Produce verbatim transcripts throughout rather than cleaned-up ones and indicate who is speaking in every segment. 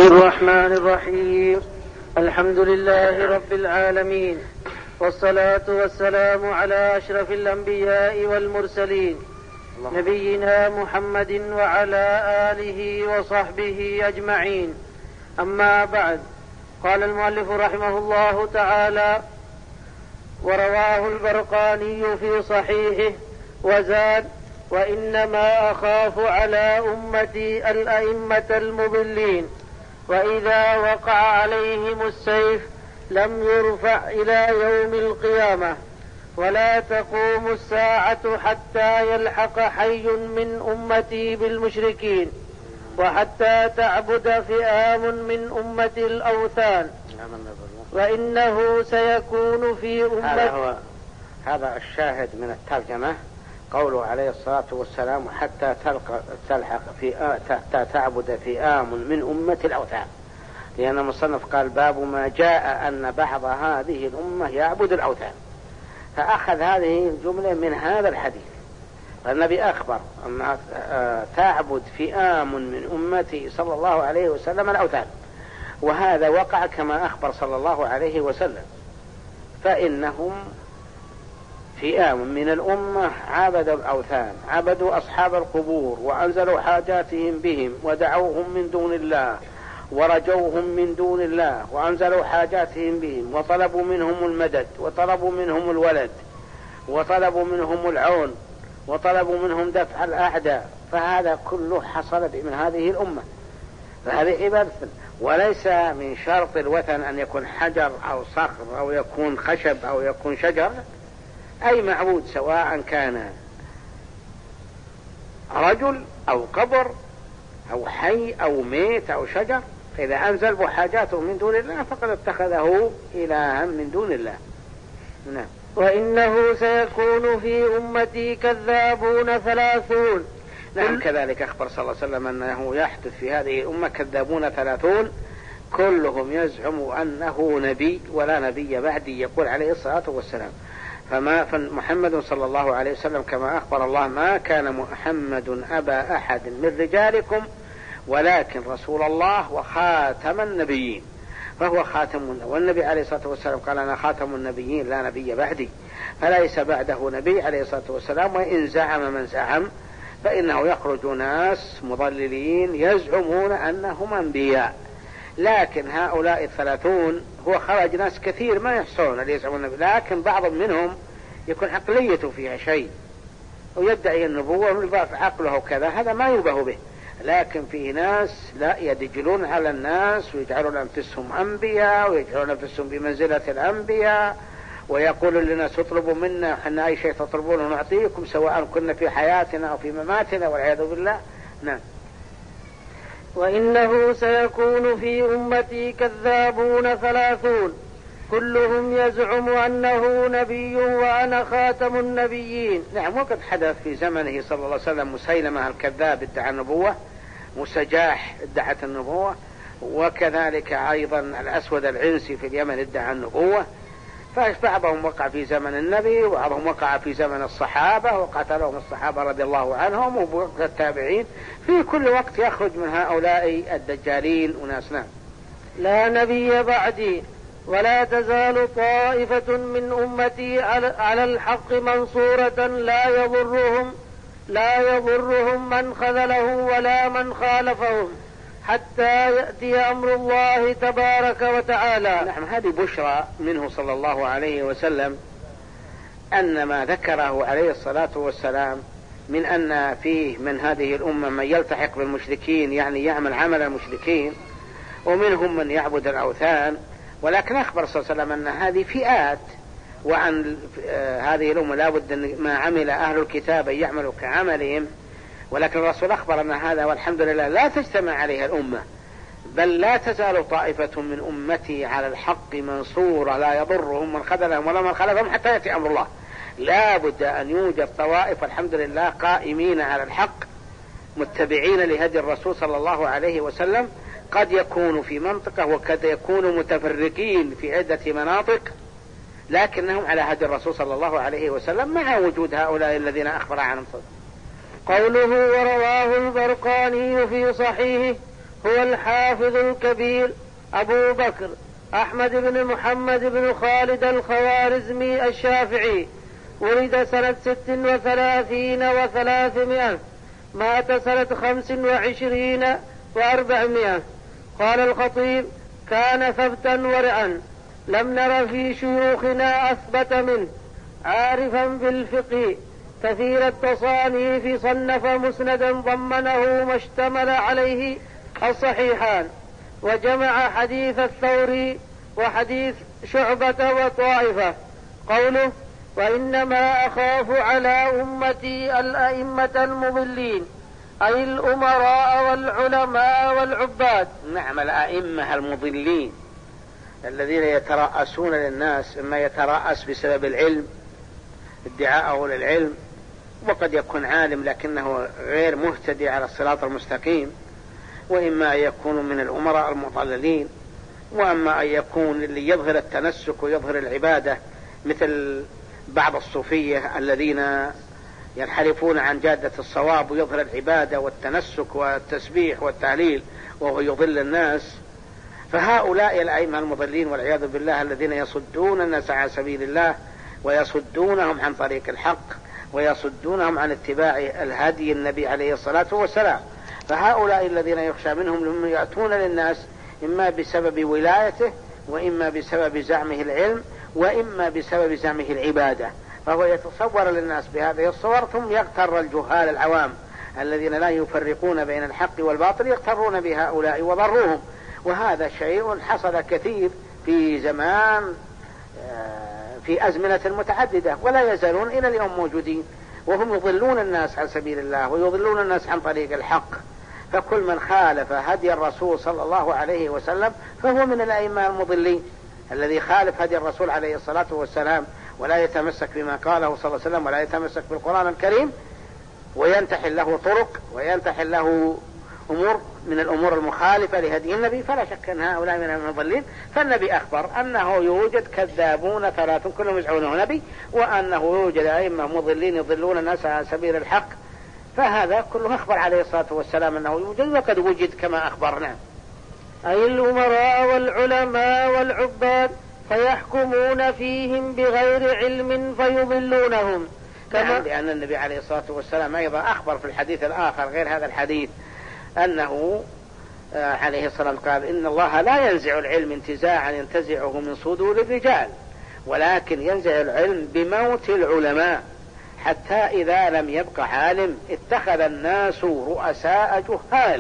Speaker 1: الرحمن الرحيم. الحمد لله رب العالمين، والصلاة والسلام على أشرف الأنبياء والمرسلين نبينا محمد وعلى آله وصحبه أجمعين. أما بعد، قال المؤلف رحمه الله تعالى: ورواه البرقاني في صحيحه وزاد: وإنما أخاف على أمتي الأئمة المضلين، وإذا وقع عليهم السيف لم يرفع إلى يوم القيامة، ولا تقوم الساعة حتى يلحق حي من أمتي بالمشركين، وحتى تعبد فئام من أمة الأوثان، وإنه سيكون في أمتي.
Speaker 2: هذا هو هذا الشاهد من الترجمة، قوله عليه الصلاة والسلام: حتى تلقى تلحق في حتى تعبد فئام من أمة الأوثان، لأن المصنف قال: باب ما جاء أن بعض هذه الأمة يعبد الأوثان، فأخذ هذه الجملة من هذا الحديث. النبي أخبر أن تعبد فئام من أمتي صلى الله عليه وسلم الأوثان، وهذا وقع كما أخبر صلى الله عليه وسلم، فإنهم فئام من الأمة عبدوا الأوثان، عبدوا أصحاب القبور، وأنزلوا حاجاتهم بهم، ودعوهم من دون الله، ورجوهم من دون الله، وأنزلوا حاجاتهم بهم، وطلبوا منهم المدد، وطلبوا منهم الولد، وطلبوا منهم العون، وطلبوا منهم دفع الأعداء. فهذا كله حصل من هذه الأمة، فهذه عبادة. وليس من شرط الوثن أن يكون حجر أو صخر أو يكون خشب أو يكون شجر، أي معبود، سواء كان رجل أو قبر أو حي أو ميت أو شجر، إذا أنزل حاجاته من دون الله فقد اتخذه إلها من دون الله. نعم.
Speaker 1: وإنه سيكون في أمتي كذابون ثلاثون.
Speaker 2: نعم، كذلك أخبر صلى الله عليه وسلم أنه يحدث في هذه الأمة كذابون ثلاثون، كلهم يزعم أنه نبي ولا نبي بعدي، يقول عليه الصلاة والسلام. فما فمحمد صلى الله عليه وسلم كما أخبر الله: ما كان محمد أبا أحد من رجالكم ولكن رسول الله وخاتم النبيين. فهو خاتم، والنبي عليه الصلاة والسلام قال: أنا خاتم النبيين لا نبي بعدي، فليس بعده نبي عليه الصلاة والسلام. وإن زعم من زعم فإنه يخرج ناس مضللين يزعمون أنهم أنبياء، لكن هؤلاء الثلاثون هو خرج ناس كثير ما يحصون اللي يزعمون النبي، لكن بعض منهم يكون عقليته فيها شيء ويدعي النبوة ويضاف عقله كذا، هذا ما يبه به. لكن في ناس لا، يدجلون على الناس ويجعلون أنفسهم أنبياء، ويجعلون أنفسهم بمنزلة الأنبياء، ويقولون للناس: اطلبوا منا، حنا أي شيء تطلبونه نعطيكم، سواء كنا في حياتنا أو في مماتنا، والعياذ بالله. نعم.
Speaker 1: وإنه سيكون في أمتي كذابون ثلاثون، كلهم يزعم أنه نبي وأنا خاتم النبيين.
Speaker 2: نعم، وقد حدث في زمنه صلى الله عليه وسلم مسيلمة الكذاب ادعى النبوة، مسجاح ادعت النبوة، وكذلك أيضا الأسود العنسي في اليمن ادعى النبوة. فبعضهم وقع في زمن النبي، وبعضهم وقع في زمن الصحابة وقتلهم الصحابة رضي الله عنهم، وبوقت التابعين. في كل وقت يخرج من هؤلاء الدجالين وناس. نعم.
Speaker 1: لا نبي بعدي، ولا تزال طائفة من أمتي على الحق منصورة، لا يضرهم لا يضرهم من خذلهم ولا من خالفهم، حتى يأتي أمر الله تبارك وتعالى.
Speaker 2: نعم، هذه بشرى منه صلى الله عليه وسلم، أن ما ذكره عليه الصلاة والسلام من أن فيه من هذه الأمة من يلتحق بالمشركين، يعني يعمل عمل المشركين، ومنهم من يعبد الأوثان. ولكن أخبر صلى الله عليه وسلم أن هذه فئات، وأن هذه الأمة لا بد أن ما عمل أهل الكتاب يعملوا كعملهم. ولكن الرسول أخبر أن هذا والحمد لله لا تجتمع عليها الأمة، بل لا تزال طائفة من أمتي على الحق منصورة، لا يضرهم من خذلهم ولا من خالفهم حتى يأتي أمر الله. لا بد أن يوجد طوائف الحمد لله قائمين على الحق متبعين لهدي الرسول صلى الله عليه وسلم، قد يكونوا في منطقة وقد يكونوا متفرقين في عدة مناطق، لكنهم على هدي الرسول صلى الله عليه وسلم مع وجود هؤلاء الذين أخبر عنهم.
Speaker 1: قوله: ورواه البرقاني في صحيحه هو الحافظ الكبير أبو بكر أحمد بن محمد بن خالد الخوارزمي الشافعي، ولد سنة ست وثلاثين وثلاثمائة، مات سنة خمس وعشرين وأربعمائة. قال الخطيب: كان ثبتا ورعا، لم نر في شيوخنا أثبت منه، عارفا بالفقه، كثير التصانيف، صنف مسندا ضمنه ما اشتمل عليه الصحيحان، وجمع حديث الثوري وحديث شعبة وطائفة. قوله: وإنما أخاف على أمتي الأئمة المضلين، أي الأمراء والعلماء والعباد.
Speaker 2: نعم، الأئمة المضلين الذين يترأسون للناس، إما يترأس بسبب العلم، ادعاءه للعلم، وقد يكون عالم لكنه غير مهتدي على الصراط المستقيم، وإما أن يكون من الأمراء المضللين، وأما أن يكون اللي يظهر التنسك ويظهر العبادة، مثل بعض الصوفية الذين ينحرفون عن جادة الصواب ويظهر العبادة والتنسك والتسبيح والتهليل وهو يضل الناس. فهؤلاء الأئمة المضلين والعياذ بالله الذين يصدون الناس عن سبيل الله ويصدونهم عن طريق الحق ويصدونهم عن اتباع الهدي النبي عليه الصلاة والسلام، فهؤلاء الذين يخشى منهم لهم يأتون للناس إما بسبب ولايته، وإما بسبب زعمه العلم، وإما بسبب زعمه العبادة، فهو يتصور للناس بهذه الصور، ثم يغتر الجهال العوام الذين لا يفرقون بين الحق والباطل يغترون بهؤلاء وضروهم. وهذا شيء حصل كثير في زمان، في أزمنة متعددة، ولا يزالون إلى اليوم موجودين، وهم يضلون الناس عن سبيل الله ويضلون الناس عن طريق الحق. فكل من خالف هدي الرسول صلى الله عليه وسلم فهو من الأئمة المضلين. الذي خالف هدي الرسول عليه الصلاة والسلام ولا يتمسك بما قاله صلى الله عليه وسلم ولا يتمسك بالقرآن الكريم وينتحل له طرق وينتحل له أمور من الأمور المخالفة لهدي النبي، فلا شك أن هؤلاء من المضلين. فالنبي أخبر أنه يوجد كذابون ثلاث كلهم يزعمونه نبي، وأنه يوجد أئمة مضلين يضلون الناس على سبيل الحق، فهذا كله أخبر عليه الصلاة والسلام أنه يوجد، وقد وجد كما أخبرنا.
Speaker 1: أي الأمراء والعلماء والعباد، فيحكمون فيهم بغير علم فيضلونهم.
Speaker 2: كما لأن النبي عليه الصلاة والسلام أيضا أخبر في الحديث الآخر غير هذا الحديث أنه عليه الصلاة والسلام قال: إن الله لا ينزع العلم انتزاعا ينتزعه من صدور الرجال، ولكن ينزع العلم بموت العلماء، حتى إذا لم يبق عالم اتخذ الناس رؤساء جهال،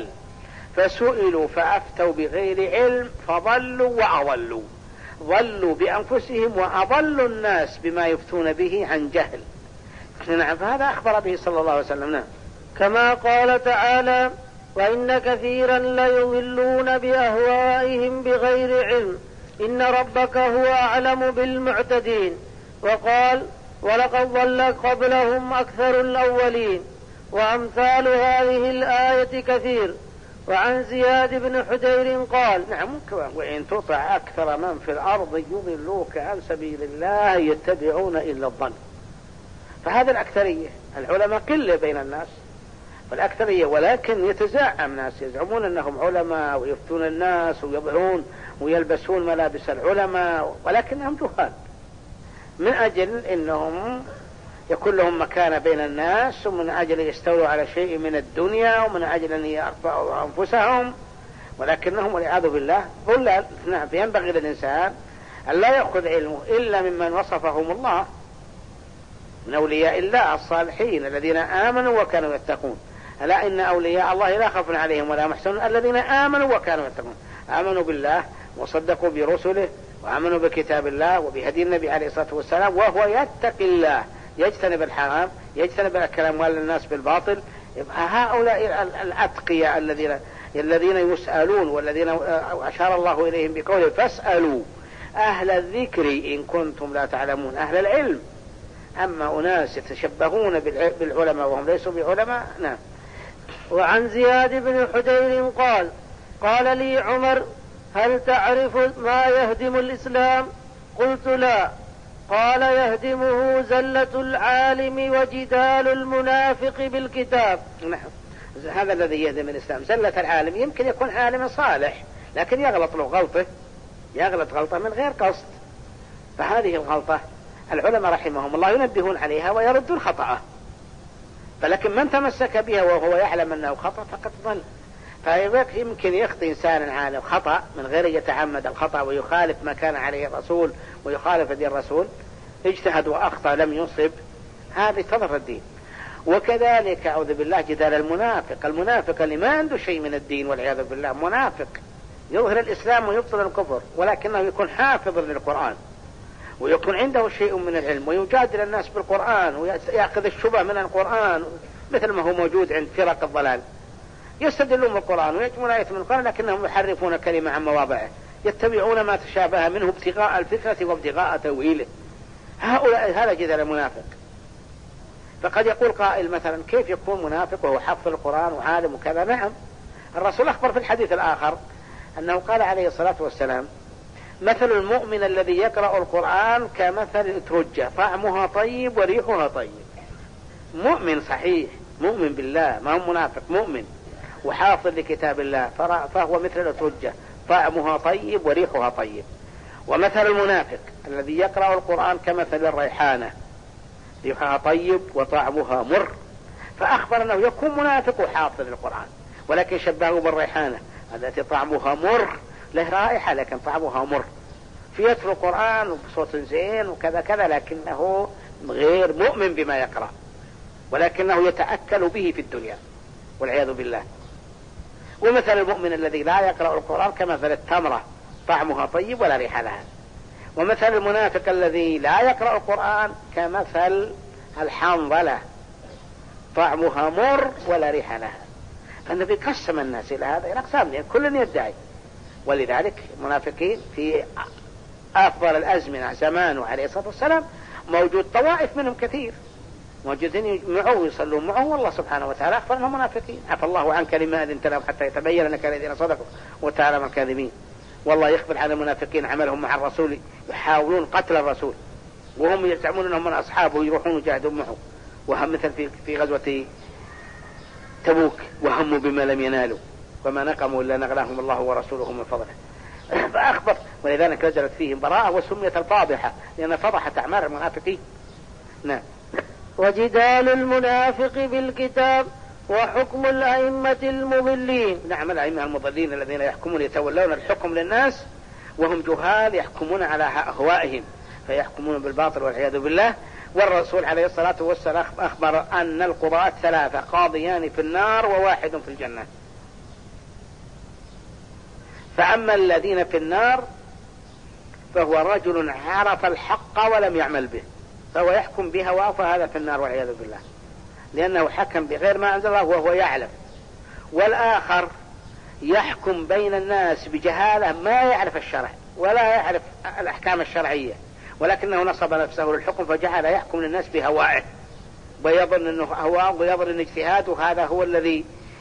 Speaker 2: فسئلوا فأفتوا بغير علم فضلوا وأضلوا، ضلوا بأنفسهم وأضلوا الناس بما يفتون به عن جهل. نعم، فهذا أخبر به صلى الله عليه وسلم. نعم.
Speaker 1: كما قال تعالى: وإن كثيرا ليضلون بأهوائهم بغير علم، إن ربك هو أعلم بالمعتدين. وقال: ولقد ضل قبلهم أكثر الأولين. وأمثال هذه الآية كثير. وعن زياد بن حدير قال:
Speaker 2: نعم، وإن تطع أكثر من في الأرض يضلوك عن سبيل الله يتبعون إلا الظن. فهذا الأكثرية، العلماء قلة بين الناس والأكثرية، ولكن يتزعم ناس يزعمون أنهم علماء ويفتون الناس ويضعون ويلبسون ملابس العلماء، ولكنهم جهال، من أجل أنهم يكون لهم مكانة بين الناس، ومن أجل يستولوا على شيء من الدنيا، ومن أجل أن يرفعوا أنفسهم، ولكنهم والعياذ بالله ضلال. فينبغي للإنسان أن لا يأخذ علمه إلا ممن وصفهم الله من أولياء الله الصالحين الذين آمنوا وكانوا يتقون. ألا إن أولياء الله لا خوف عليهم ولا محزنون الذين آمنوا وكانوا يتقون، آمنوا بالله وصدقوا برسله وآمنوا بكتاب الله وبهدي النبي عليه الصلاة والسلام، وهو يتقي الله، يجتنب الحرام، يجتنب الكلام والناس بالباطل. هؤلاء الأتقياء الذين الذين يسألون، والذين أشار الله إليهم بقوله: فاسألوا أهل الذكر إن كنتم لا تعلمون، أهل العلم. أما أناس يتشبهون بالعلماء وهم ليسوا بعلماء. نعم.
Speaker 1: وعن زياد بن حدير قال: قال لي عمر: هل تعرف ما يهدم الإسلام؟ قلت: لا. قال: يهدمه زلة العالم وجدال المنافق بالكتاب.
Speaker 2: نعم. هذا الذي يهدم الإسلام. زلة العالم يمكن يكون عالم صالح لكن يغلط له غلطه، يغلط غلطة من غير قصد، فهذه الغلطة العلماء رحمهم الله ينبهون عليها ويردون خطأه، فلكن من تمسك بها وهو يعلم أنه خطأ فقد ضل. فيمكن يخطئ إنسان عالم خطأ من غير يتعمد الخطأ ويخالف ما كان عليه الرسول ويخالف دين الرسول، اجتهد وأخطأ لم يصب، هذه تضر الدين. وكذلك أعوذ بالله جدال المنافق، المنافق اللي ما عنده شيء من الدين والعياذ بالله، منافق يظهر الإسلام ويبطل الكفر ولكنه يكون حافظ للقرآن ويكون عنده شيء من العلم ويجادل الناس بالقرآن ويأخذ الشبه من القرآن مثل ما هو موجود عند فرق الضلال، يستدلون بالقرآن ويجمعون آية من القرآن لكنهم يحرفون كلمة عن مواضعه، يتبعون ما تشابه منه ابتغاء الفكرة وابتغاء تأويله. هؤلاء هذا جدال المنافق. فقد يقول قائل مثلا كيف يكون منافق وهو حافظ القرآن وعالم وكذا؟ نعم، الرسول أخبر في الحديث الآخر أنه قال عليه الصلاة والسلام مثل المؤمن الذي يقرأ القرآن كمثل الأترجة طعمها طيب وريحها طيب. مؤمن صحيح، مؤمن بالله، ما هو منافق، مؤمن وحافظ لكتاب الله، فهو مثل الأترجة طعمها طيب وريحها طيب. ومثل المنافق الذي يقرأ القرآن كمثل الريحانة ريحها طيب وطعمها مر، فأخبر أنه يكون منافق وحافظ للقرآن ولكن شبهه بالريحانة التي طعمها مر، له رائحة لكن طعمها مر، فيتلو القرآن وبصوت زين وكذا كذا لكنه غير مؤمن بما يقرأ ولكنه يتأكل به في الدنيا والعياذ بالله. ومثل المؤمن الذي لا يقرأ القرآن كمثل التمرة طعمها طيب ولا ريح لها. ومثل المنافق الذي لا يقرأ القرآن كمثل الحنظلة طعمها مر ولا ريح لها. فالنبي قسم الناس إلى هذا إلى أقسام لأن كل يدعي، ولذلك المنافقين في أفضل الأزمنة زمانه عليه الصلاة والسلام موجود طوائف منهم كثير موجودين معه ويصلون معه، والله سبحانه وتعالى أخبر أنهم منافقين. عفى الله عنك لما أذنت لهم حتى يتبين لك الذين صدقوا وتعالى من الكاذبين. والله يخبر عن المنافقين عملهم مع الرسول يحاولون قتل الرسول وهم يزعمون أنهم من أصحابه يروحون يجاهدون معه، وهم مثل في في غزوة تبوك وهموا بما لم ينالوا وما نقموا إلا نغلاهم الله ورسوله من فضله. فأخبر، ولذلك نزلت فيهم براءة وسميت الفاضحة لأن فضحت أعمال المنافقين. نعم.
Speaker 1: وجدال المنافق بالكتاب وحكم الأئمة المضلين.
Speaker 2: نعم، الأئمة المضلين الذين يحكمون يتولون الحكم للناس وهم جهال يحكمون على أهوائهم فيحكمون بالباطل والعياذ بالله. والرسول عليه الصلاة والسلام أخبر أن القضاة ثلاثة قاضيان في النار وواحد في الجنة. فأما الذين في النار فهو رجل عرف الحق ولم يعمل به فهو يحكم بهواه فهذا في النار والعياذ بالله لأنه حكم بغير ما أنزل الله وهو يعلم. والآخر يحكم بين الناس بجهالة ما يعرف الشرع ولا يعرف الأحكام الشرعية ولكنه نصب نفسه للحكم فجعل يحكم للناس بهوائه ويظن أنه هواه ويظن أن اجتهاده هذا هو الذي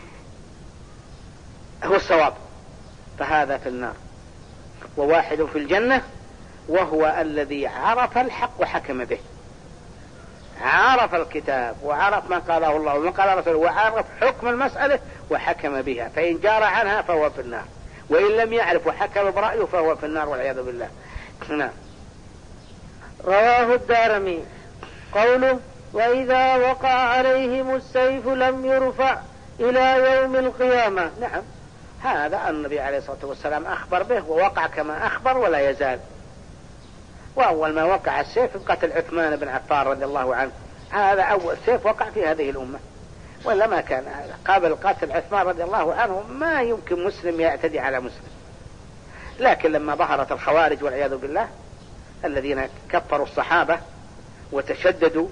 Speaker 2: هو الصواب، فهذا في النار. وواحد في الجنة وهو الذي عرف الحق وحكم به، عرف الكتاب وعرف ما قاله الله وما قال رسوله وعرف حكم المسألة وحكم بها، فإن جار عنها فهو في النار وإن لم يعرف وحكم برأيه فهو في النار والعياذ بالله. نعم.
Speaker 1: رواه الدارمي. قوله وإذا وقع عليهم السيف لم يرفع إلى يوم القيامة.
Speaker 2: نعم، هذا النبي عليه الصلاة والسلام أخبر به ووقع كما أخبر ولا يزال. وأول ما وقع السيف قتل عثمان بن عفان رضي الله عنه، هذا أول سيف وقع في هذه الأمة، ولا ما كان قبل قتل عثمان رضي الله عنه ما يمكن مسلم يعتدي على مسلم. لكن لما ظهرت الخوارج والعياذ بالله الذين كفروا الصحابة وتشددوا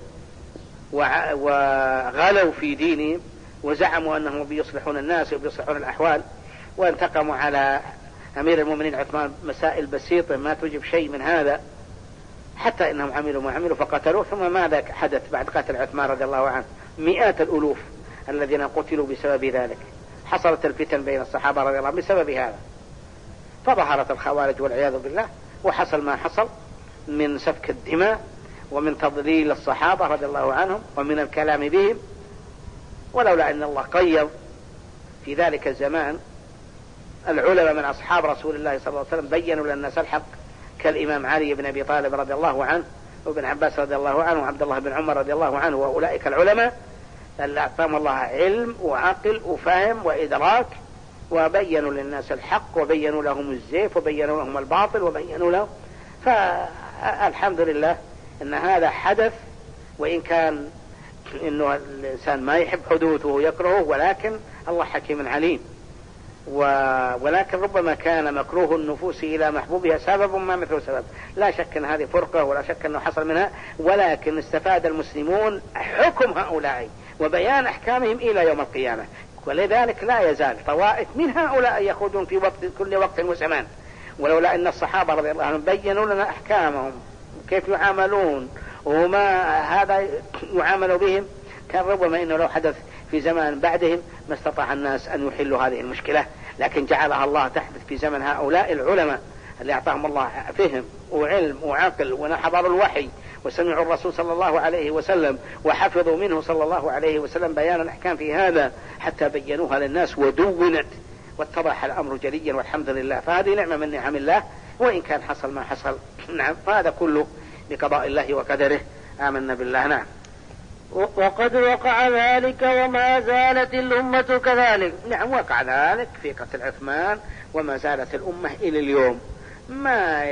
Speaker 2: وغلوا في دينهم وزعموا أنهم بيصلحون الناس وبيصلحون الأحوال وانتقموا على أمير المؤمنين عثمان مسائل بسيطة ما توجب شيء من هذا، حتى إنهم عملوا ما عملوا فقتلوه. ثم ماذا حدث بعد قتل عثمان رضي الله عنه؟ مئات الألوف الذين قتلوا بسبب ذلك. حصلت الفتن بين الصحابة رضي الله عنهم بسبب هذا، فظهرت الخوارج والعياذ بالله وحصل ما حصل من سفك الدماء ومن تضليل الصحابة رضي الله عنهم ومن الكلام بهم. ولولا أن الله قيض في ذلك الزمان العلماء من أصحاب رسول الله صلى الله عليه وسلم بيّنوا للناس الحق، كالإمام علي بن أبي طالب رضي الله عنه، وابن عباس رضي الله عنه، وعبد الله بن عمر رضي الله عنه، وأولئك العلماء اللي أعطاهم الله علم وعقل وفهم وإدراك، وبيّنوا للناس الحق، وبيّنوا لهم الزيف، وبيّنوا لهم الباطل، وبيّنوا لهم. فالحمد لله أن هذا حدث، وإن كان إنه الإنسان ما يحب حدوثه ويكرهه، ولكن الله حكيم عليم. ولكن ربما كان مكروه النفوس إلى محبوبها سبب ما مثل سبب. لا شك أن هذه فرقة، ولا شك أنه حصل منها، ولكن استفاد المسلمون حكم هؤلاء وبيان أحكامهم إلى يوم القيامة. ولذلك لا يزال طوائف من هؤلاء يخوضون في وقت كل وقت وزمان، ولولا أن الصحابة رضي الله عنهم بيّنوا لنا أحكامهم كيف يعاملون وما هذا يعاملوا بهم، كان ربما إنه لو حدث في زمان بعدهم ما استطاع الناس أن يحلوا هذه المشكلة، لكن جعلها الله تحدث في زمن هؤلاء العلماء اللي أعطاهم الله فهم وعلم وعقل ونحضروا الوحي وسمعوا الرسول صلى الله عليه وسلم وحفظوا منه صلى الله عليه وسلم بيان الأحكام في هذا حتى بينوها للناس ودونت واتضح الأمر جليا، والحمد لله. فهذه نعمة من نعم الله، وإن كان حصل ما حصل. نعم، هذا كله بقضاء الله وقدره. آمنا بالله. نعم.
Speaker 1: وقد وقع ذلك وما زالت الأمة كذلك.
Speaker 2: نعم، وقع ذلك في قتل عثمان، وما زالت الأمة إلى اليوم ما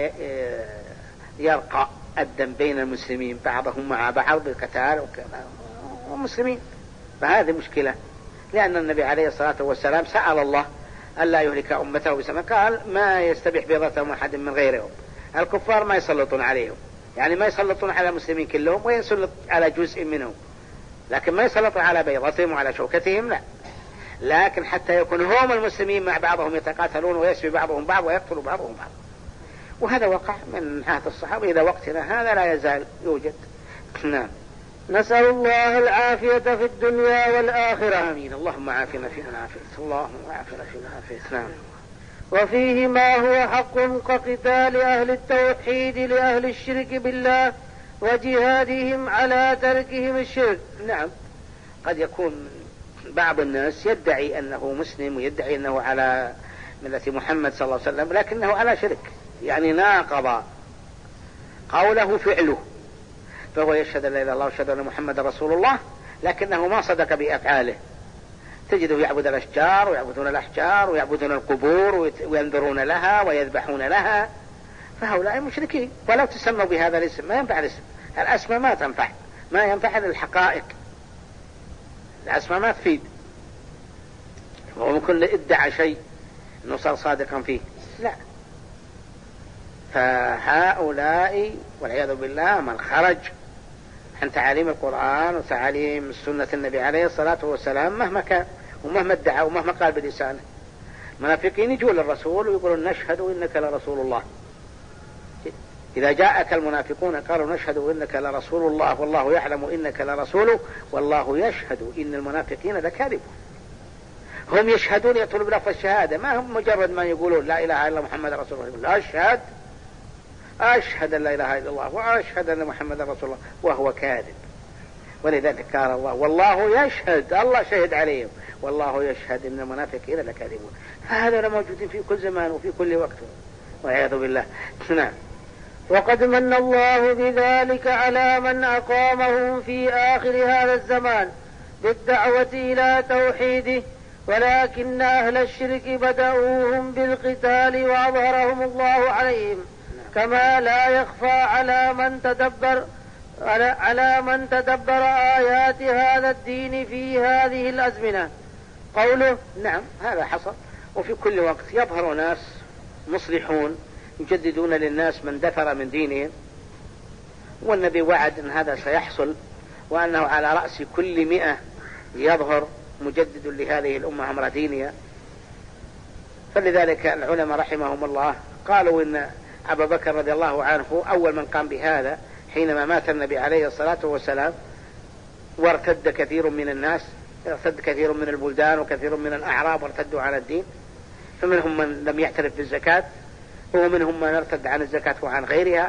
Speaker 2: يرقى الدم بين المسلمين بعضهم مع بعض بالقتال ومسلمين. فهذه مشكلة، لأن النبي عليه الصلاة والسلام سأل الله ألا يهلك أمته بسبب، قال ما يستبيح بيضتهم أحد من غيرهم. الكفار ما يسلطون عليهم، يعني ما يسلطون على المسلمين كلهم، ويسلط على جزء منهم، لكن ما يسلطون على بيضتهم وعلى شوكتهم، لا. لكن حتى يكون هم المسلمين مع بعضهم يتقاتلون ويسبي بعضهم بعض ويقتل بعضهم بعض. وهذا وقع من عهد الصحابة إلى وقتنا هذا لا يزال يوجد. نعم.
Speaker 1: نسأل الله العافية في الدنيا والآخرة.
Speaker 2: آمين. اللهم عافنا فيمن عافيت، اللهم عافنا فيمن عافيت. نعم.
Speaker 1: وفيه ما هو حق كقتال أهل التوحيد لأهل الشرك بالله وجهادهم على تركهم الشرك.
Speaker 2: نعم، قد يكون بعض الناس يدعي أنه مسلم ويدعي أنه على ملة محمد صلى الله عليه وسلم، لكنه على شرك، يعني ناقض قوله فعله، فهو يشهد لا إله إلا الله ويشهد أن محمد رسول الله، لكنه ما صدق بأفعاله. تجده يعبد الأشجار ويعبدون الأحجار ويعبدون القبور وينذرون لها ويذبحون لها، فهؤلاء مشركين. ولو تسموا بهذا الاسم ما ينفع الاسم، الأسماء ما تنفع، ما ينفع للحقائق، الأسماء ما تفيد. وممكن ادعى شيء أنه صار صادقا فيه، لا. فهؤلاء والعياذ بالله من خرج عن تعاليم القرآن وتعاليم سنة النبي عليه الصلاة والسلام مهما كان ومهما ادعى ومهما قال بلسانه. المنافقين يجوا للرسول ويقولون نشهد إنك لرسول الله. إذا جاءك المنافقون قالوا نشهد إنك لرسول الله والله يعلم إنك لرسوله والله يشهد إن المنافقين لكاذبون. هم يشهدون، يطلب لفظ الشهادة، ما هم مجرد ما يقولون لا إله إلا محمد رسول الله، لا أشهد أشهد أن لا إله إلا الله وأشهد أن محمد رسول الله، وهو كاذب. ولذلك قال الله والله يشهد، الله شهد عليهم، والله يشهد إن المنافقين لكاذبون. فهذا موجود في كل زمان وفي كل وقت والعياذ بالله. نعم.
Speaker 1: وقد من الله بذلك على من أقامهم في آخر هذا الزمان بالدعوة إلى توحيده، ولكن أهل الشرك بدأوهم بالقتال وأظهرهم الله عليهم، كما لا يخفى على من تدبر على, على من تدبر آيات هذا الدين في هذه الأزمنة. قوله
Speaker 2: نعم، هذا حصل، وفي كل وقت يظهر ناس مصلحون يجددون للناس من دثر من دينهم، والنبي وعد أن هذا سيحصل، وأنه على رأس كل مئة يظهر مجدد لهذه الأمة أمر دينها. فلذلك العلماء رحمهم الله قالوا إن أبا بكر رضي الله عنه أول من قام بهذا حينما مات النبي عليه الصلاة والسلام، وارتد كثير من الناس، ارتد كثير من البلدان وكثير من الأعراب وارتدوا على الدين، فمنهم من لم يعترف بالزكاة، ومنهم من ارتد عن الزكاة وعن غيرها،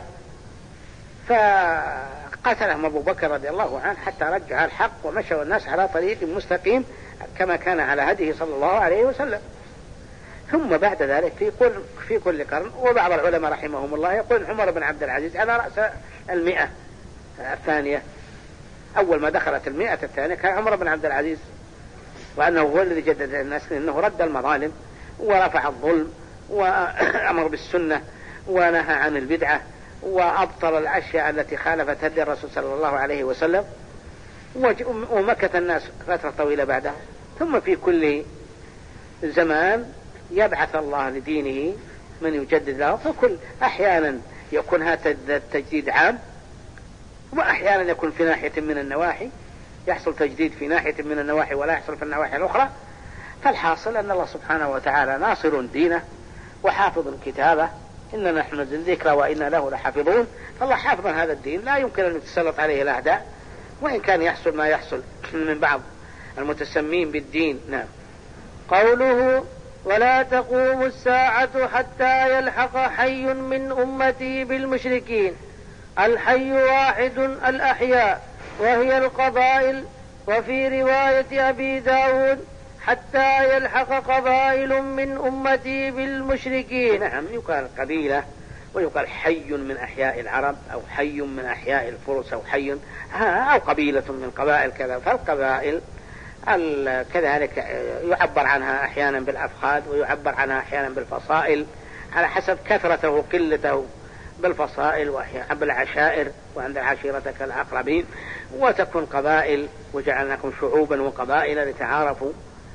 Speaker 2: فقتلهم أبو بكر رضي الله عنه حتى رجع الحق ومشوا الناس على طريق مستقيم كما كان على هديه صلى الله عليه وسلم. ثم بعد ذلك في كل في كل قرن، وبعض العلماء رحمهم الله يقول عمر بن عبد العزيز على رأس المئة الثانية. أول ما دخلت المئة الثانية كان عمر بن عبد العزيز، وأنه هو الذي جدد الناس، لأنه رد المظالم ورفع الظلم وأمر بالسنة ونهى عن البدعة وأبطل الأشياء التي خالفت هدي الرسول صلى الله عليه وسلم. ومكث الناس فترة طويلة بعدها. ثم في كل زمان يبعث الله لدينه من يجدد له، فكل أحيانا يكون هذا التجديد عام، وأحيانا يكون في ناحية من النواحي يحصل تجديد في ناحية من النواحي ولا يحصل في النواحي الأخرى. فالحاصل أن الله سبحانه وتعالى ناصر دينه وحافظ كتابه، إننا نحن نزل الذكر وإنا له لحافظون. فالله حافظ هذا الدين، لا يمكن أن يتسلط عليه الأعداء، وإن كان يحصل ما يحصل من بعض المتسمين بالدين. نعم.
Speaker 1: قوله ولا تقوم الساعة حتى يلحق حي من أمتي بالمشركين. الحي واحد الأحياء وهي القبائل. وفي رواية أبي داود حتى يلحق قبائل من أمتي بالمشركين.
Speaker 2: نعم، يقال قبيلة ويقال حي من أحياء العرب أو حي من أحياء الفرس أو حي أو قبيلة من قبائل كذا. فالقبائل كذلك يعبر عنها أحيانا بالأفخاذ ويعبر عنها أحيانا بالفصائل على حسب كثرته وقلته بالفصائل وأحيانا بالعشائر، وعند عشيرتك الأقربين. وتكون قبائل وجعلناكم شعوبا وقبائل لتعارفوا.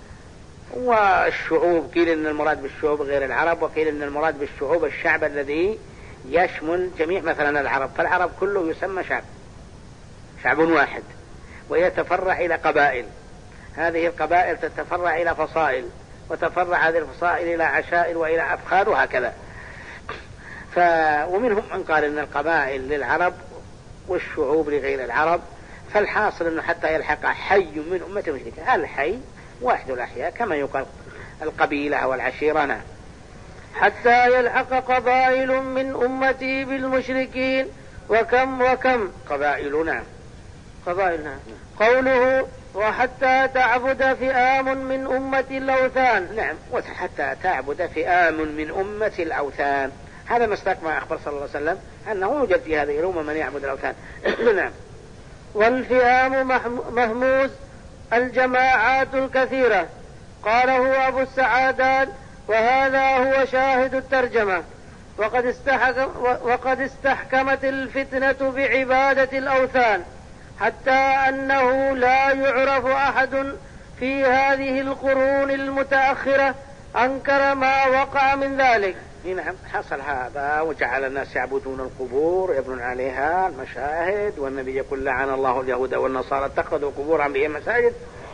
Speaker 2: والشعوب قيل إن المراد بالشعوب غير العرب، وقيل إن المراد بالشعوب الشعب الذي يشمل جميع مثلا العرب. فالعرب كله يسمى شعب، شعب واحد، ويتفرع إلى قبائل. هذه القبائل تتفرع إلى فصائل، وتفرع هذه الفصائل إلى عشائر وإلى أفخاذ وهكذا. ف... ومنهم من قال إن القبائل للعرب والشعوب لغير العرب. فالحاصل أنه حتى يلحق حي من أمة المشركين. الحي واحد الأحياء كما يقال القبيلة أو العشيرة.
Speaker 1: حتى يلحق قبائل من أمتي بالمشركين. وكم وكم
Speaker 2: قبائلنا
Speaker 1: قبائلنا قوله وحتى تعبد فئام من أمة الأوثان.
Speaker 2: نعم، وحتى تعبد فئام من أمة الأوثان. هذا مصداق ما أخبر صلى الله عليه وسلم أنه يوجد في هذه الأمة من يعبد الأوثان. نعم.
Speaker 1: والفئام مهموز الجماعات الكثيرة. قاله أبو السعادات وهذا هو شاهد الترجمة. وقد استحكم وقد استحكمت الفتنة بعبادة الأوثان حتى أنه لا يعرف أحد في هذه القرون المتأخرة أنكر ما وقع من ذلك.
Speaker 2: نعم، حصل هذا وجعل الناس يعبدون القبور يبنون عليها المشاهد، والنبي يقول لعن الله اليهود والنصارى اتخذوا قبور أنبياء مساجد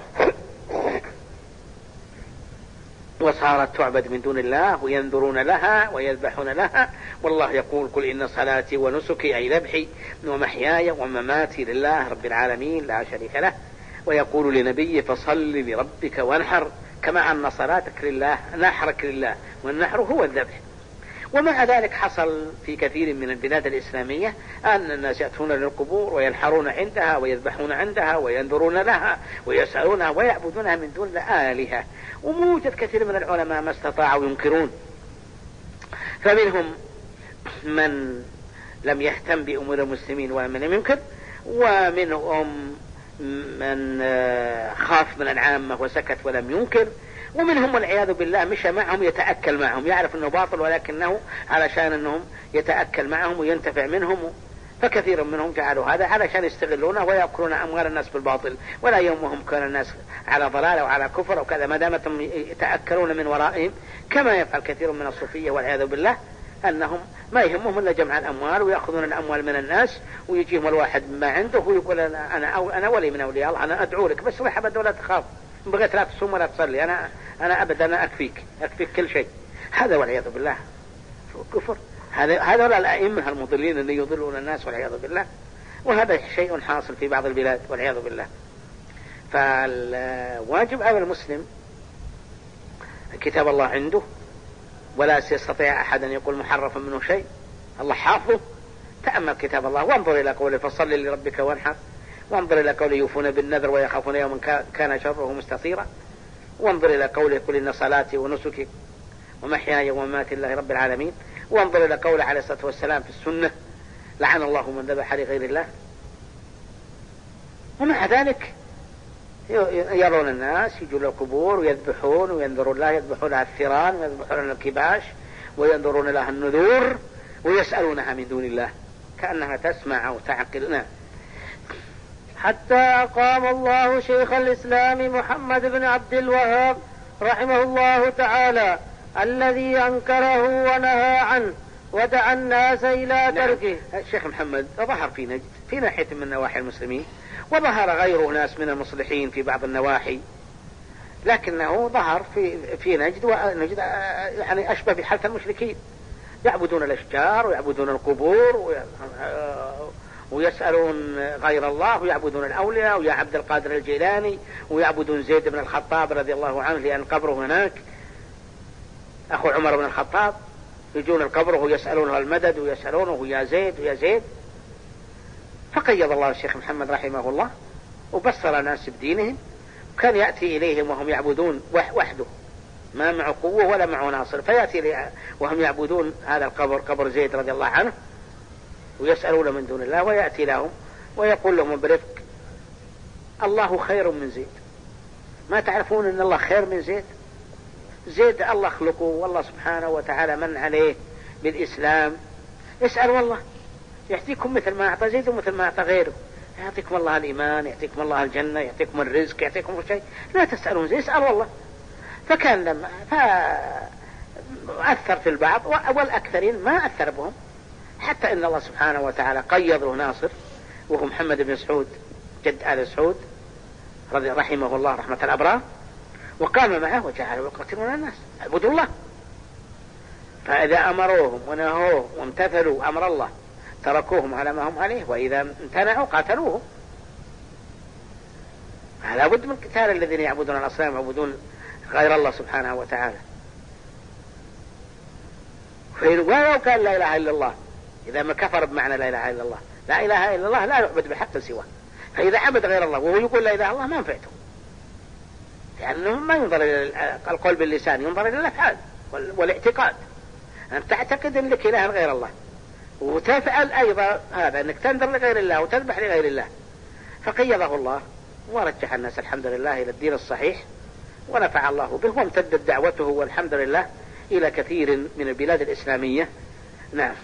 Speaker 2: وصارت تعبد من دون الله وينذرون لها ويذبحون لها. والله يقول قل إن صلاتي ونسكي أي ذبحي ومحياي ومماتي لله رب العالمين لا شريك له. ويقول لنبيه فصل لربك وانحر، كما أن صلاتك لله نحرك لله، والنحر هو الذبح. ومع ذلك حصل في كثير من البلاد الإسلامية أن الناس يأتون للقبور وينحرون عندها ويذبحون عندها وينذرون لها ويسألونها ويعبدونها من دون آلهة. وموجد كثير من العلماء ما استطاعوا ينكرون، فمنهم من لم يهتم بأمور المسلمين ومن لم ينكر، ومنهم من خاف من العامة وسكت ولم ينكر، ومنهم والعياذ بالله مشى معهم يتأكل معهم، يعرف أنه باطل ولكنه علشان أنهم يتأكل معهم وينتفع منهم. فكثير منهم جعلوا هذا علشان يستغلونه ويأكلون أموال الناس بالباطل، ولا يهمهم كان الناس على ضلال أو على كفر أو كذا، ما دامتهم يتأكلون من ورائهم كما يفعل كثير من الصوفية والعياذ بالله، أنهم ما يهمهم إلا جمع الأموال ويأخذون الأموال من الناس، ويجيهم الواحد ما عنده ويقول أنا أو أنا ولي من أولياء الله، أنا أدعو لك بس رح أبدا ولا تخاف، بغيت لا تصوم ولا تصلي، أنا أنا أبدا أنا أكفيك أكفيك كل شيء. هذا والعياذ بالله كفر. هذا هذا الأئمة المضلين اللي يضلون الناس والعياذ بالله، وهذا شيء حاصل في بعض البلاد والعياذ بالله. فالواجب على المسلم كتاب الله عنده، ولا يستطيع أحد أن يقول محرف منه شيء، الله حافظه. تأمل كتاب الله وانظر إلى قوله فصل لربك وانحر، وانظر إلى قوله يوفون بالنذر ويخافون يوما كان شره مستطيرا. وانظر إلى قوله قل إن صلاتي ونسكي ومحياي ومماتي لله رب العالمين، وانظر إلى قوله عليه الصلاة والسلام في السنة لعن الله من ذبح لغير الله. ومع ذلك يرون الناس يجوا للقبور ويذبحون وينذرون الله، يذبحون لها الثيران ويذبحون لها الكباش وينذرون لها النذور ويسألونها من دون الله كأنها تسمع أو تعقل.
Speaker 1: حتى أقام الله شيخ الإسلام محمد بن عبد الوهاب رحمه الله تعالى الذي أنكره ونهى عنه ودعا الناس إلى تركه.
Speaker 2: نعم. الشيخ محمد ظهر في نجد في ناحية من نواحي المسلمين، وظهر غيره ناس من المصلحين في بعض النواحي، لكنه ظهر في في نجد، ونجد يعني أشبه بحالة المشركين، يعبدون الأشجار ويعبدون القبور ويسألون غير الله ويعبدون الأولياء، ويا عبد القادر الجيلاني، ويعبدون زيد بن الخطاب رضي الله عنه لأن قبره هناك أخو عمر بن الخطاب، يجون القبر ويسألونه المدد ويسألونه يا زيد ويا زيد. فقيض الله الشيخ محمد رحمه الله وبصر الناس بدينهم، وكان يأتي إليهم وهم يعبدون وحده ما معه قوة ولا معه ناصر، فيأتي وهم يعبدون هذا القبر قبر زيد رضي الله عنه ويسألون من دون الله، ويأتي لهم ويقول لهم برفق الله خير من زيد، ما تعرفون أن الله خير من زيد؟ زيد الله خلقه والله سبحانه وتعالى من عليه بالإسلام، اسألوا الله يعطيكم مثل ما أعطى زيد ومثل ما أعطى غيره، يعطيكم الله الإيمان، يعطيكم الله الجنة، يعطيكم الرزق، يعطيكم كل شيء، لا تسألون زيد، اسألوا الله. فكان لما فأثر في البعض والأكثرين ما أثر بهم، حتى إن الله سبحانه وتعالى قيض له ناصر وهو محمد بن سعود جد آل سعود رضي رحمه الله رحمة الأبرار، وقام معه وجعلوا يقتلون الناس اعبدوا الله. فإذا أمروهم ونهوهم وامتثلوا أمر الله تركوهم على ما هم عليه، وإذا امتنعوا قاتلوهم. لا بد من قتال الذين يعبدون الأصنام ويعبدون غير الله سبحانه وتعالى. ولو كان لا إله إلا الله، إذا ما كفر بمعنى لا إله إلا الله، لا إله إلا الله لا يعبد بحق سواه، فإذا عبد غير الله وهو يقول لا إله إلا الله ما نفعته، لأنه يعني ما ينظر إلى القول باللسان، ينظر إلى الأفعال والاعتقاد، أن تعتقد أن لك إله غير الله وتفعل أيضا هذا أنك تنذر لغير الله وتذبح لغير الله. فقيضه الله ورجح الناس الحمد لله إلى الدين الصحيح ونفع الله به، وامتدت دعوته والحمد لله إلى كثير من البلاد الإسلامية. نعم.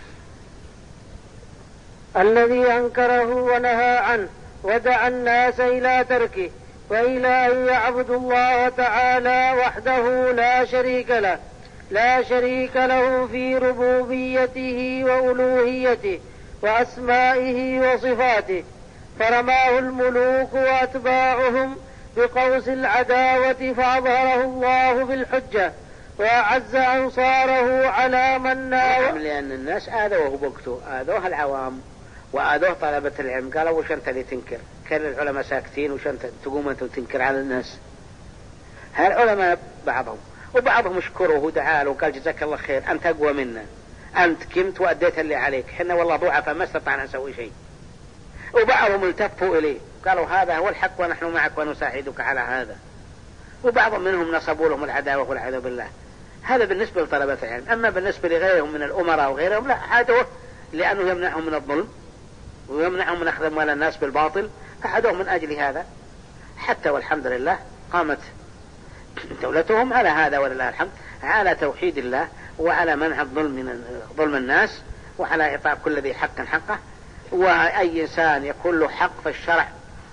Speaker 1: الذي أنكره ونهى عنه ودعا الناس إلى تركه وإلى أن يعبدوا الله تعالى وحده لا شريك له لا شريك له في ربوبيته وألوهيته وأسمائه وصفاته، فرماه الملوك وأتباعهم بقوس العداوة فأظهره الله بالحجة وأعز أنصاره على من ناوى.
Speaker 2: لأن الناس آذوه بوقته، آذوه العوام وآذوه طلبة العلم، قالوا وش أنت اللي تنكر؟ كان العلماء ساكتين وش أنت تقوم أنت وتنكر على الناس؟ هالعلماء بعضهم وبعضهم اشكره ودعاه وقال جزاك الله خير أنت أقوى منا، أنت كنت وأديت اللي عليك، حنا والله ضعفاء ما استطعنا نسوي شيء. وبعضهم التفوا إليه قالوا هذا هو الحق ونحن معك ونساعدك على هذا، وبعضهم منهم نصبوا لهم العداوة والعياذ بالله. هذا بالنسبة لطلبة العلم. أما بالنسبة لغيرهم من الأمراء وغيرهم لا، عادوه لأنه يمنعهم من الظلم ويمنعهم من أخذ أموال الناس بالباطل، فعادوه من أجل هذا، حتى والحمد لله قامت دولتهم على هذا ولله الحمد، على توحيد الله وعلى منع الظلم من ظلم الناس وعلى إعطاء كل ذي حق حقه. وأي إنسان يكون له حق في الشرع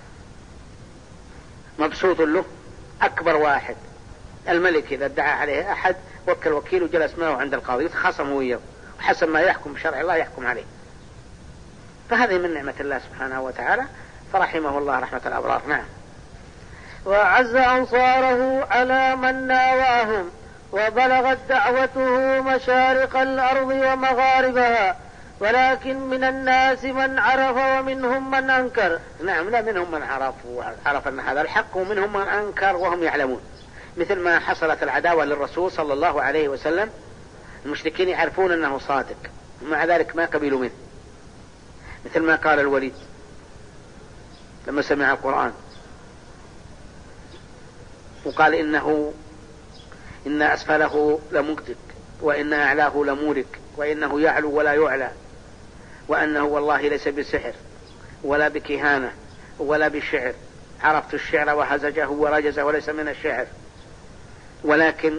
Speaker 2: مبسوط له، أكبر واحد الملك إذا ادعى عليه أحد وكل وكيل وجلس معه عند القاضي يتخاصم وياه وحسب ما يحكم بشرع الله يحكم عليه. فهذه من نعمة الله سبحانه وتعالى، فرحمه الله رحمة الأبرار. نعم.
Speaker 1: وعز أنصاره على من ناواهم، وبلغت دعوته مشارق الأرض ومغاربها، ولكن من الناس من عرف ومنهم من أنكر.
Speaker 2: نعم، لا، منهم من عرف وعرف أن هذا الحق، ومنهم من أنكر وهم يعلمون، مثل ما حصلت العداوة للرسول صلى الله عليه وسلم، المشركين يعرفون أنه صادق ومع ذلك ما قبلوا منه، مثل ما قال الوليد لما سمع القرآن وقال إنه إن أسفله لمغدق وإن أعلاه لمورك وإنه يعلو ولا يعلى، وأنه والله ليس بسحر ولا بكهانة ولا بشعر، عرفت الشعر وهزجه ورجزه وليس من الشعر، ولكن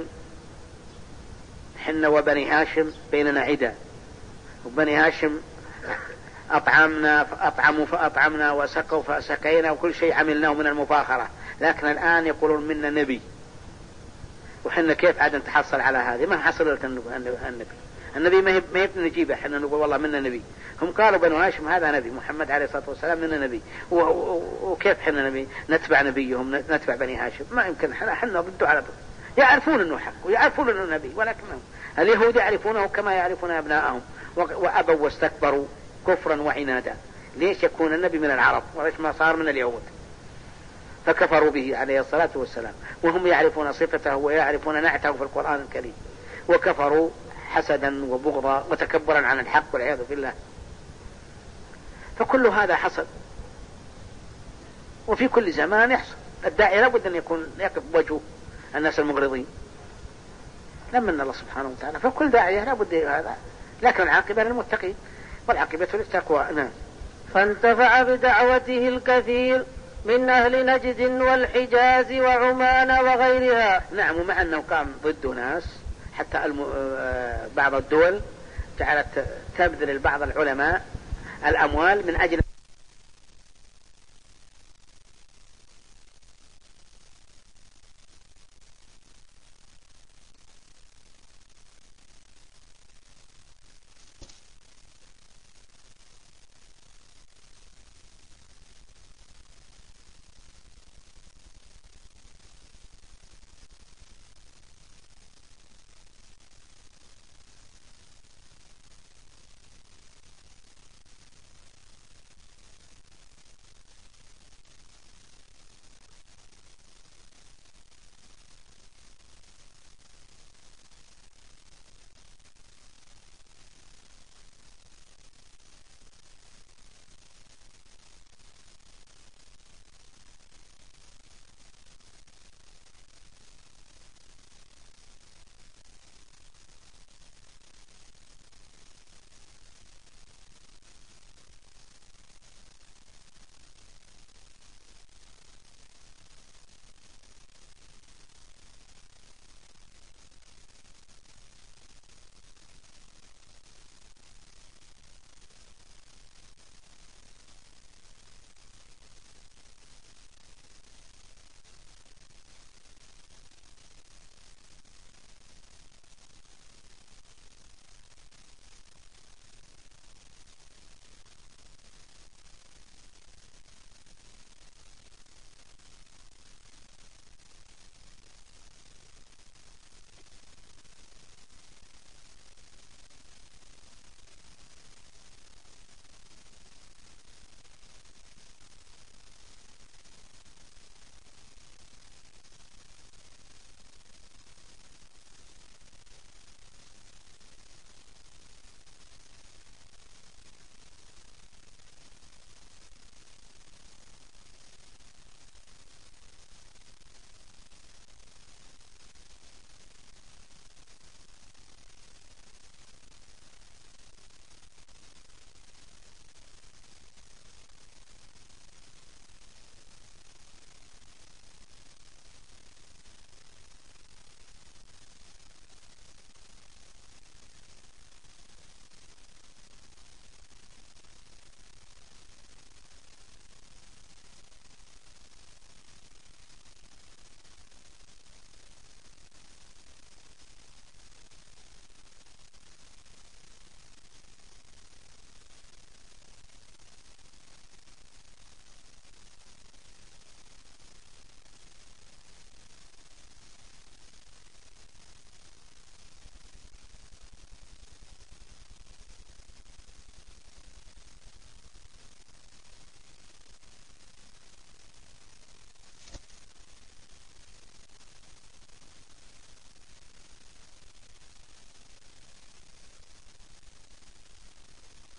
Speaker 2: حنا وبني هاشم بيننا عدا، وبني هاشم أطعمنا فأطعموا فأطعمنا وسقوا فسقينا وكل شيء عملناه من المفاخرة، لكن الآن يقولون منا نبي، وحنا كيف عاد نتحصل على هذه؟ ما حصلت النبي النبي ما يبني نجيبه، حنا نقول والله منا نبي. هم قالوا بنو هاشم هذا نبي، محمد عليه الصلاة والسلام منا نبي، وكيف حنا نبي نتبع نبيهم نتبع بني هاشم؟ ما يمكن، حنا حنا ضد على ضد، يعرفون انه حق ويعرفون انه نبي، ولكنهم اليهود يعرفونه كما يعرفون ابناءهم، وابوا واستكبروا كفرا وعنادا. ليش يكون النبي من العرب وليش ما صار من اليهود؟ فكفروا به عليه الصلاة والسلام، وهم يعرفون صفته ويعرفون نعته في القرآن الكريم، وكفروا حسدا وبغضا وتكبرا عن الحق والعياذ بالله. فكل هذا حصل، وفي كل زمان يحصل. الداعي لابد أن يكون يقف وجهه الناس المغرضين، لمن الله سبحانه وتعالى، فكل داعية لابد هذا، لكن العاقبة للمتقين والعاقبة للتقوى. نعم.
Speaker 1: فانتفع بدعوته الكثير من أهل نجد والحجاز وعمان وغيرها.
Speaker 2: نعم. ومع أنه كان ضد ناس، حتى الم... بعض الدول جعلت تبذل بعض العلماء الأموال من أجل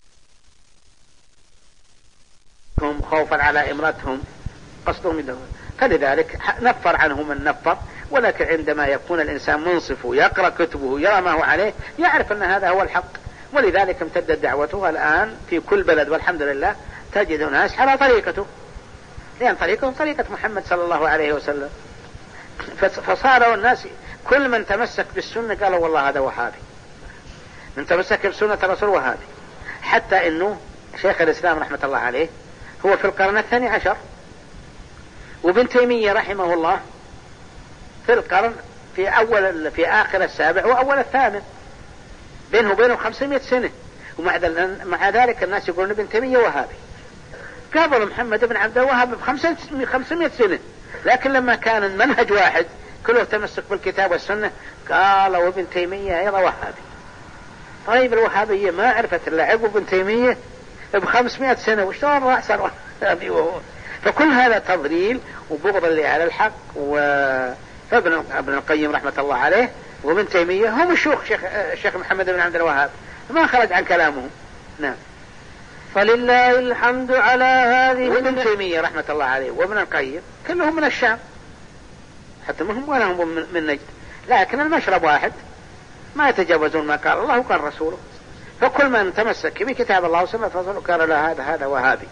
Speaker 2: خوفا على امرتهم، قصدهم فلذلك نفر عنه من نفر. ولكن عندما يكون الإنسان منصف يقرأ كتبه يرى ما هو عليه يعرف أن هذا هو الحق. ولذلك امتدت دعوته الآن في كل بلد، والحمد لله تجد ناس على طريقته، لأن طريقهم طريقة محمد صلى الله عليه وسلم. فصاروا الناس كل من تمسك بالسنة قالوا والله هذا وهابي، من تمسك بسنة الرسول وهابي. حتى انه شيخ الإسلام رحمة الله عليه هو في القرن الثاني عشر، وابن تيمية رحمه الله في القرن في أول في آخر السابع وأول الثامن، بينه وبينه خمسمائة سنة. ومع ذلك الناس يقولون ابن تيمية وهابي، قبل محمد بن عبد الوهاب بخمسمائة سنة. لكن لما كان المنهج واحد كله تمسك بالكتاب والسنة قالوا ابن تيمية أيضا وهابي. طيب الوهابية ما عرفت إلا عقب ابن تيمية بخمسمائة سنة، وشلون راح صار وهابي وهو؟ فكل هذا تضليل وبغض اللي على الحق. وابن ابن القيم رحمة الله عليه وابن تيمية هم الشيخ شيخ, شيخ محمد بن عبد الوهاب، ما خرج عن كلامهم. نعم.
Speaker 1: فلله الحمد على هذه.
Speaker 2: وابن تيمية رحمة الله عليه وابن القيم كلهم من الشام، حتى ما هم ولا هم من نجد، لكن المشرب واحد، ما يتجاوزون ما قال الله وقال رسوله. فكل من تمسك بكتاب الله وسنة رسوله قال لا هذا هذا وهابي،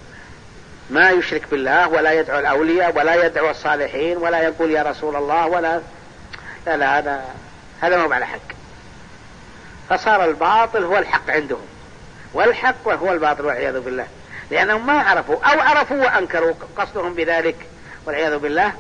Speaker 2: ما يشرك بالله ولا يدعو الأولياء ولا يدعو الصالحين ولا يقول يا رسول الله ولا لا لا هذا هذا ما على حق. فصار الباطل هو الحق عندهم، والحق هو الباطل والعياذ بالله، لأنهم ما عرفوا أو عرفوا وأنكروا، قصدهم بذلك والعياذ بالله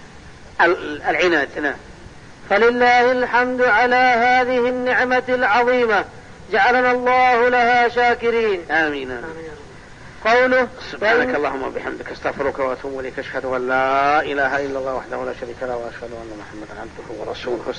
Speaker 2: العناد.
Speaker 1: فلله الحمد على هذه النعمة العظيمة، جعلنا الله لها شاكرين.
Speaker 2: آمين, آمين.
Speaker 1: قوله
Speaker 2: سبحانك اللهم وبحمدك استغفرك واتوب اليك، اشهد ان لا اله الا الله وحده لا شريك له واشهد ان محمدا عبده ورسوله.